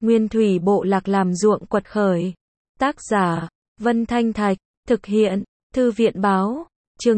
Nguyên thủy bộ lạc làm ruộng quật khởi. Tác giả, Vân Thanh Thạch, thực hiện, Thư viện báo, chương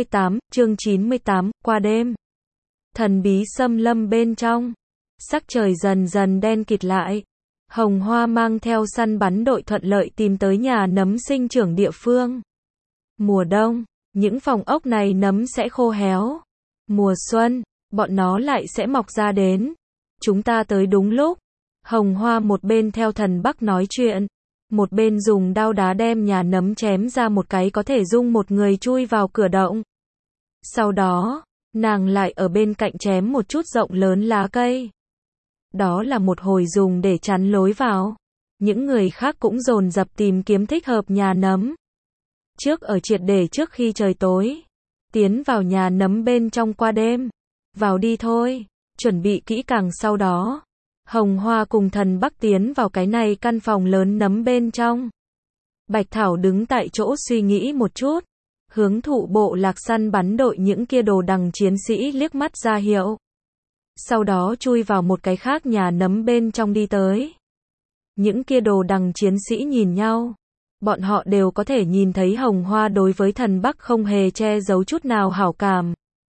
98, qua đêm. Thần bí xâm lâm bên trong, sắc trời dần dần đen kịt lại. Hồng Hoa mang theo săn bắn đội thuận lợi tìm tới nhà nấm sinh trưởng địa phương. Mùa đông, những phòng ốc này nấm sẽ khô héo. Mùa xuân, bọn nó lại sẽ mọc ra đến. Chúng ta tới đúng lúc. Hồng Hoa một bên theo thần Bắc nói chuyện, một bên dùng đao đá đem nhà nấm chém ra một cái có thể dung một người chui vào cửa động. Sau đó, nàng lại ở bên cạnh chém một chút rộng lớn lá cây. Đó là một hồi dùng để chắn lối vào. Những người khác cũng dồn dập tìm kiếm thích hợp nhà nấm. Trước ở triệt để trước khi trời tối. Tiến vào nhà nấm bên trong qua đêm. Vào đi thôi, chuẩn bị kỹ càng sau đó. Hồng Hoa cùng thần Bắc tiến vào cái này căn phòng lớn nấm bên trong. Bạch Thảo đứng tại chỗ suy nghĩ một chút. Hướng thụ bộ lạc săn bắn đội những kia đồ đằng chiến sĩ liếc mắt ra hiệu. Sau đó chui vào một cái khác nhà nấm bên trong đi tới. Những kia đồ đằng chiến sĩ nhìn nhau. Bọn họ đều có thể nhìn thấy Hồng Hoa đối với thần Bắc không hề che giấu chút nào hảo cảm.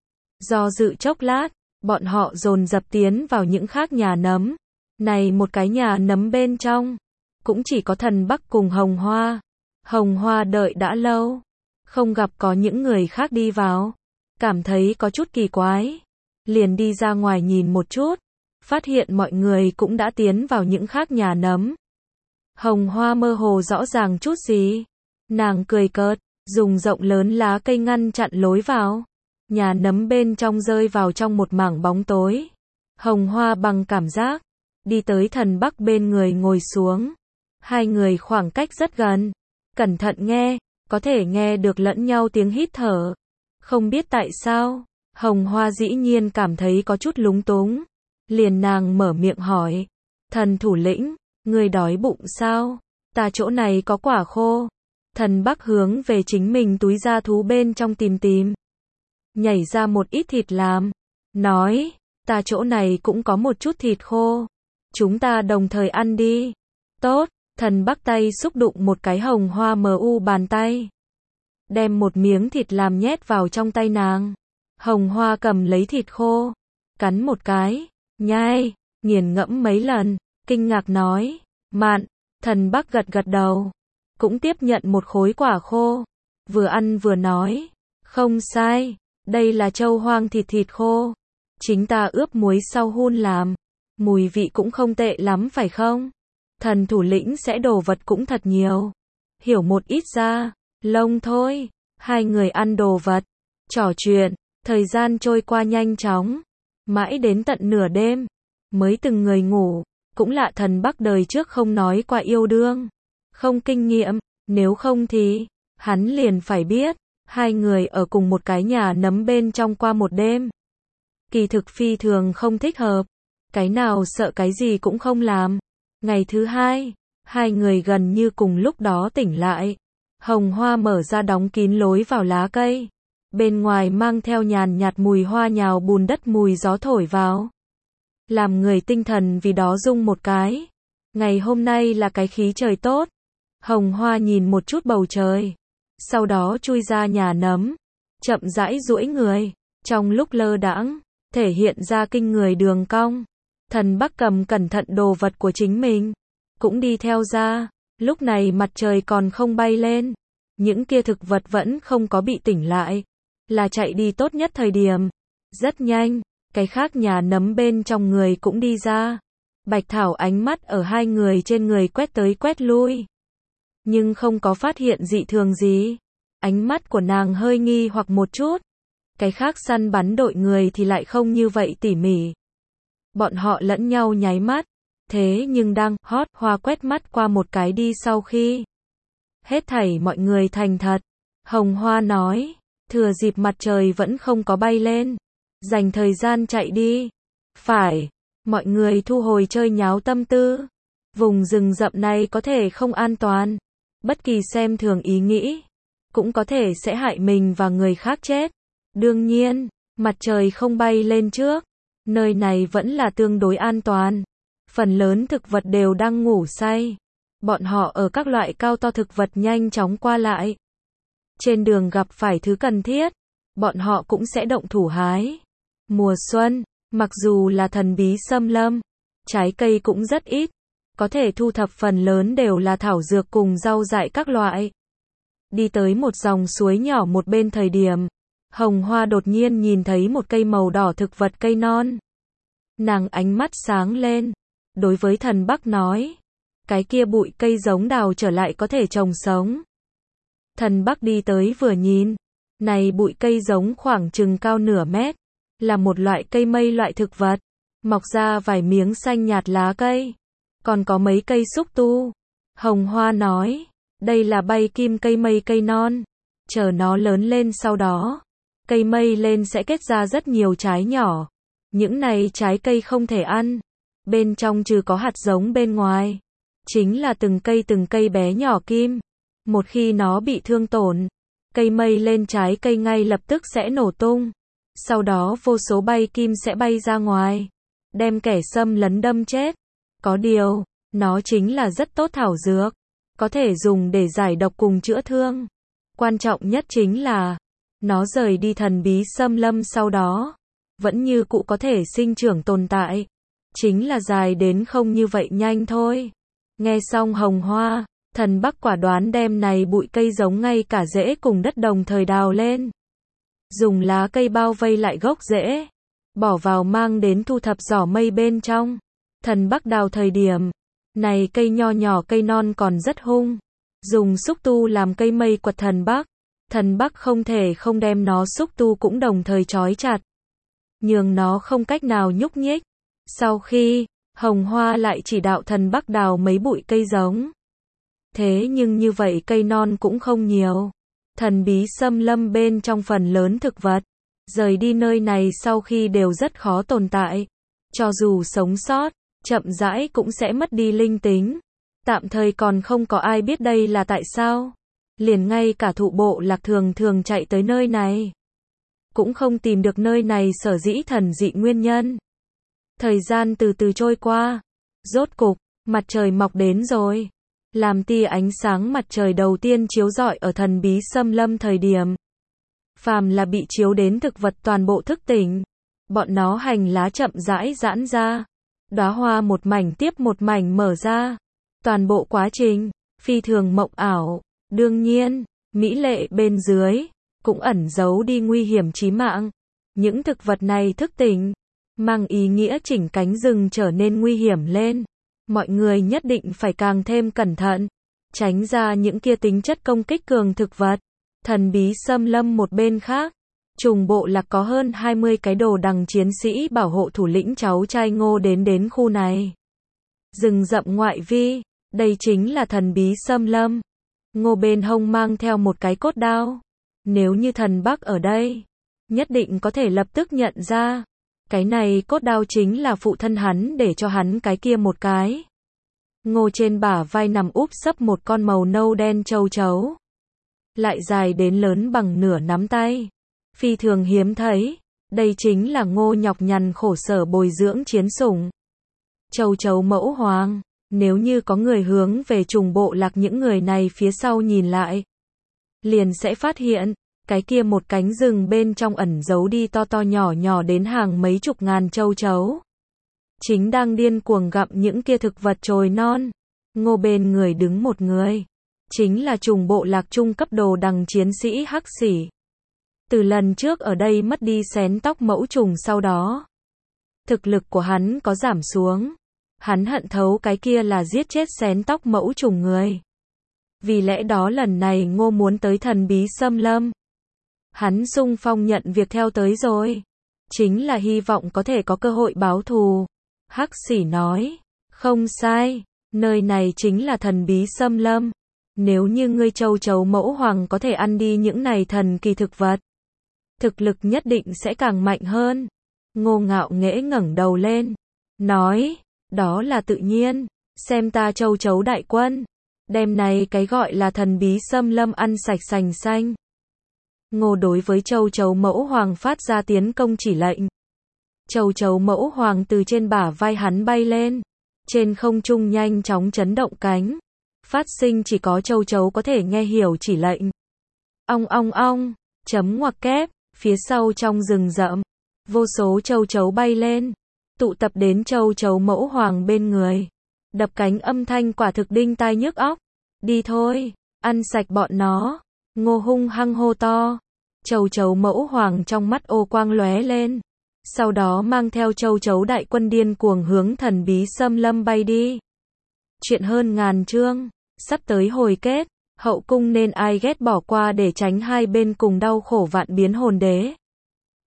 Do dự chốc lát, bọn họ dồn dập tiến vào những khác nhà nấm. Này một cái nhà nấm bên trong, cũng chỉ có thần Bắc cùng Hồng Hoa. Hồng Hoa đợi đã lâu, không gặp có những người khác đi vào. Cảm thấy có chút kỳ quái. Liền đi ra ngoài nhìn một chút, phát hiện mọi người cũng đã tiến vào những khác nhà nấm. Hồng Hoa mơ hồ rõ ràng chút gì. Nàng cười cợt, dùng rộng lớn lá cây ngăn chặn lối vào. Nhà nấm bên trong rơi vào trong một mảng bóng tối. Hồng Hoa bằng cảm giác, đi tới thần Bắc bên người ngồi xuống. Hai người khoảng cách rất gần. Cẩn thận nghe, có thể nghe được lẫn nhau tiếng hít thở. Không biết tại sao, Hồng Hoa dĩ nhiên cảm thấy có chút lúng túng. Liền nàng mở miệng hỏi. Thần thủ lĩnh, người đói bụng sao? Ta chỗ này có quả khô. Thần Bắc hướng về chính mình túi da thú bên trong tìm. Nhảy ra một ít thịt làm. Nói, ta chỗ này cũng có một chút thịt khô. Chúng ta đồng thời ăn đi. Tốt, thần Bắc tay xúc đụng một cái Hồng Hoa mu bàn tay. Đem một miếng thịt làm nhét vào trong tay nàng. Hồng Hoa cầm lấy thịt khô. Cắn một cái, nhai, nghiền ngẫm mấy lần, kinh ngạc nói, mạn, thần Bắc gật gật đầu. Cũng tiếp nhận một khối quả khô. Vừa ăn vừa nói, không sai, đây là trâu hoang thịt khô. Chính ta ướp muối sau hun làm. Mùi vị cũng không tệ lắm phải không? Thần thủ lĩnh sẽ đồ vật cũng thật nhiều. Hiểu một ít ra, lông thôi. Hai người ăn đồ vật, trò chuyện, thời gian trôi qua nhanh chóng. Mãi đến tận nửa đêm, mới từng người ngủ. Cũng lạ thần Bắc đời trước không nói qua yêu đương. Không kinh nghiệm, nếu không thì, hắn liền phải biết. Hai người ở cùng một cái nhà nấm bên trong qua một đêm. Kỳ thực phi thường không thích hợp. Cái nào sợ cái gì cũng không làm. Ngày thứ hai, hai người gần như cùng lúc đó tỉnh lại. Hồng Hoa mở ra đóng kín lối vào lá cây. Bên ngoài mang theo nhàn nhạt mùi hoa nhào bùn đất mùi gió thổi vào. Làm người tinh thần vì đó rung một cái. Ngày hôm nay là cái khí trời tốt. Hồng Hoa nhìn một chút bầu trời. Sau đó chui ra nhà nấm. Chậm rãi duỗi người. Trong lúc lơ đãng, thể hiện ra kinh người đường cong. Thần Bắc cầm cẩn thận đồ vật của chính mình. Cũng đi theo ra. Lúc này mặt trời còn không bay lên. Những kia thực vật vẫn không có bị tỉnh lại. Là chạy đi tốt nhất thời điểm. Rất nhanh, cái khác nhà nấm bên trong người cũng đi ra. Bạch Thảo ánh mắt ở hai người trên người quét tới quét lui. Nhưng không có phát hiện dị thường gì. Ánh mắt của nàng hơi nghi hoặc một chút. Cái khác săn bắn đội người thì lại không như vậy tỉ mỉ. Bọn họ lẫn nhau nháy mắt. Thế nhưng đang hót hoa quét mắt qua một cái đi sau khi. Hết thảy mọi người thành thật. Hồng Hoa nói. Thừa dịp mặt trời vẫn không có bay lên. Dành thời gian chạy đi. Phải. Mọi người thu hồi chơi nháo tâm tư. Vùng rừng rậm này có thể không an toàn. Bất kỳ xem thường ý nghĩ. Cũng có thể sẽ hại mình và người khác chết. Đương nhiên, mặt trời không bay lên trước. Nơi này vẫn là tương đối an toàn. phần lớn thực vật đều đang ngủ say. Bọn họ ở các loại cao to thực vật nhanh chóng qua lại. Trên đường gặp phải thứ cần thiết, bọn họ cũng sẽ động thủ hái. Mùa xuân, mặc dù là thần bí xâm lâm, trái cây cũng rất ít, có thể thu thập phần lớn đều là thảo dược cùng rau dại các loại. Đi tới một dòng suối nhỏ một bên thời điểm, Hồng Hoa đột nhiên nhìn thấy một cây màu đỏ thực vật cây non. Nàng ánh mắt sáng lên, đối với thần Bắc nói, cái kia bụi cây giống đào trở lại có thể trồng sống. Thần Bắc đi tới vừa nhìn, này bụi cây giống khoảng chừng cao nửa mét, là một loại cây mây loại thực vật, mọc ra vài miếng xanh nhạt lá cây, còn có mấy cây xúc tu. Hồng Hoa nói, đây là bay kim cây mây cây non, chờ nó lớn lên sau đó, cây mây lên sẽ kết ra rất nhiều trái nhỏ. Những này trái cây không thể ăn, bên trong trừ có hạt giống bên ngoài, chính là từng cây bé nhỏ kim. Một khi nó bị thương tổn, cây mây lên trái cây ngay lập tức sẽ nổ tung. Sau đó vô số bay kim sẽ bay ra ngoài, đem kẻ xâm lấn đâm chết. Có điều, nó chính là rất tốt thảo dược, có thể dùng để giải độc cùng chữa thương. Quan trọng nhất chính là, nó rời đi thần bí xâm lâm sau đó, vẫn như cũ có thể sinh trưởng tồn tại. Chính là dài đến không như vậy nhanh thôi. Nghe xong Hồng Hoa, thần Bắc quả đoán đem này bụi cây giống ngay cả rễ cùng đất đồng thời đào lên. Dùng lá cây bao vây lại gốc rễ, bỏ vào mang đến thu thập giỏ mây bên trong. Thần Bắc đào thời điểm, này cây nho nhỏ cây non còn rất hung. Dùng xúc tu làm cây mây quật thần Bắc không thể không đem nó xúc tu cũng đồng thời trói chặt, nhường nó không cách nào nhúc nhích. Sau khi, Hồng Hoa lại chỉ đạo thần Bắc đào mấy bụi cây giống. Thế nhưng như vậy cây non cũng không nhiều. Thần bí xâm lâm bên trong phần lớn thực vật, rời đi nơi này sau khi đều rất khó tồn tại. Cho dù sống sót, chậm rãi cũng sẽ mất đi linh tính. Tạm thời còn không có ai biết đây là tại sao. Liền ngay cả thụ bộ lạc thường thường chạy tới nơi này, cũng không tìm được nơi này sở dĩ thần dị nguyên nhân. Thời gian từ từ trôi qua, rốt cục, mặt trời mọc đến rồi. Làm tia ánh sáng mặt trời đầu tiên chiếu rọi ở thần bí xâm lâm thời điểm, phàm là bị chiếu đến thực vật toàn bộ thức tỉnh. Bọn nó hành lá chậm rãi giãn ra, đóa hoa một mảnh tiếp một mảnh mở ra. Toàn bộ quá trình, phi thường mộng ảo. Đương nhiên, mỹ lệ bên dưới, cũng ẩn giấu đi nguy hiểm chí mạng. Những thực vật này thức tỉnh, mang ý nghĩa chỉnh cánh rừng trở nên nguy hiểm lên. Mọi người nhất định phải càng thêm cẩn thận, tránh ra những kia tính chất công kích cường thực vật. Thần bí xâm lâm một bên khác, trùng bộ lạc có hơn 20 cái đồ đằng chiến sĩ bảo hộ thủ lĩnh cháu trai Ngô đến khu này. Rừng rậm ngoại vi, đây chính là thần bí xâm lâm. Ngô bên hông mang theo một cái cốt đao. Nếu như thần Bắc ở đây, nhất định có thể lập tức nhận ra. Cái này cốt đao chính là phụ thân hắn để cho hắn cái kia một cái. Ngô trên bả vai nằm úp sấp một con màu nâu đen châu chấu. Lại dài đến lớn bằng nửa nắm tay. Phi thường hiếm thấy. Đây chính là Ngô nhọc nhằn khổ sở bồi dưỡng chiến sủng. Châu chấu mẫu hoàng. Nếu như có người hướng về trùng bộ lạc những người này phía sau nhìn lại, liền sẽ phát hiện, cái kia một cánh rừng bên trong ẩn giấu đi to to nhỏ nhỏ đến hàng mấy chục ngàn châu chấu. Chính đang điên cuồng gặm những kia thực vật trồi non. Ngô bên người đứng một người. Chính là trùng bộ lạc trung cấp đồ đằng chiến sĩ Hắc Xỉ. Từ lần trước ở đây mất đi xén tóc mẫu trùng sau đó, thực lực của hắn có giảm xuống. Hắn hận thấu cái kia là giết chết xén tóc mẫu trùng người. Vì lẽ đó lần này Ngô muốn tới thần bí xâm lâm. Hắn xung phong nhận việc theo tới rồi. Chính là hy vọng có thể có cơ hội báo thù. Hắc Xỉ nói, không sai, nơi này chính là thần bí xâm lâm. Nếu như ngươi châu chấu mẫu hoàng có thể ăn đi những này thần kỳ thực vật, thực lực nhất định sẽ càng mạnh hơn. Ngô ngạo nghễ ngẩng đầu lên, nói, đó là tự nhiên, xem ta châu chấu đại quân, đem này cái gọi là thần bí xâm lâm ăn sạch sành xanh. Ngô đối với châu chấu mẫu hoàng phát ra tiến công chỉ lệnh. Châu chấu mẫu hoàng từ trên bả vai hắn bay lên, Trên không trung nhanh chóng chấn động cánh. Phát sinh chỉ có châu chấu có thể nghe hiểu chỉ lệnh. Ong ong ong, chấm ngoặc kép, phía sau trong rừng rậm. Vô số châu chấu bay lên. Tụ tập đến châu chấu mẫu hoàng bên người. Đập cánh âm thanh quả thực đinh tai nhức óc. Đi thôi, ăn sạch bọn nó. Ngô hung hăng hô to. Châu chấu mẫu hoàng trong mắt ô quang lóe lên. Sau đó mang theo châu chấu đại quân điên cuồng hướng thần bí xâm lâm bay đi. Chuyện hơn ngàn chương, sắp tới hồi kết, hậu cung nên ai ghét bỏ qua để tránh hai bên cùng đau khổ vạn biến hồn đế.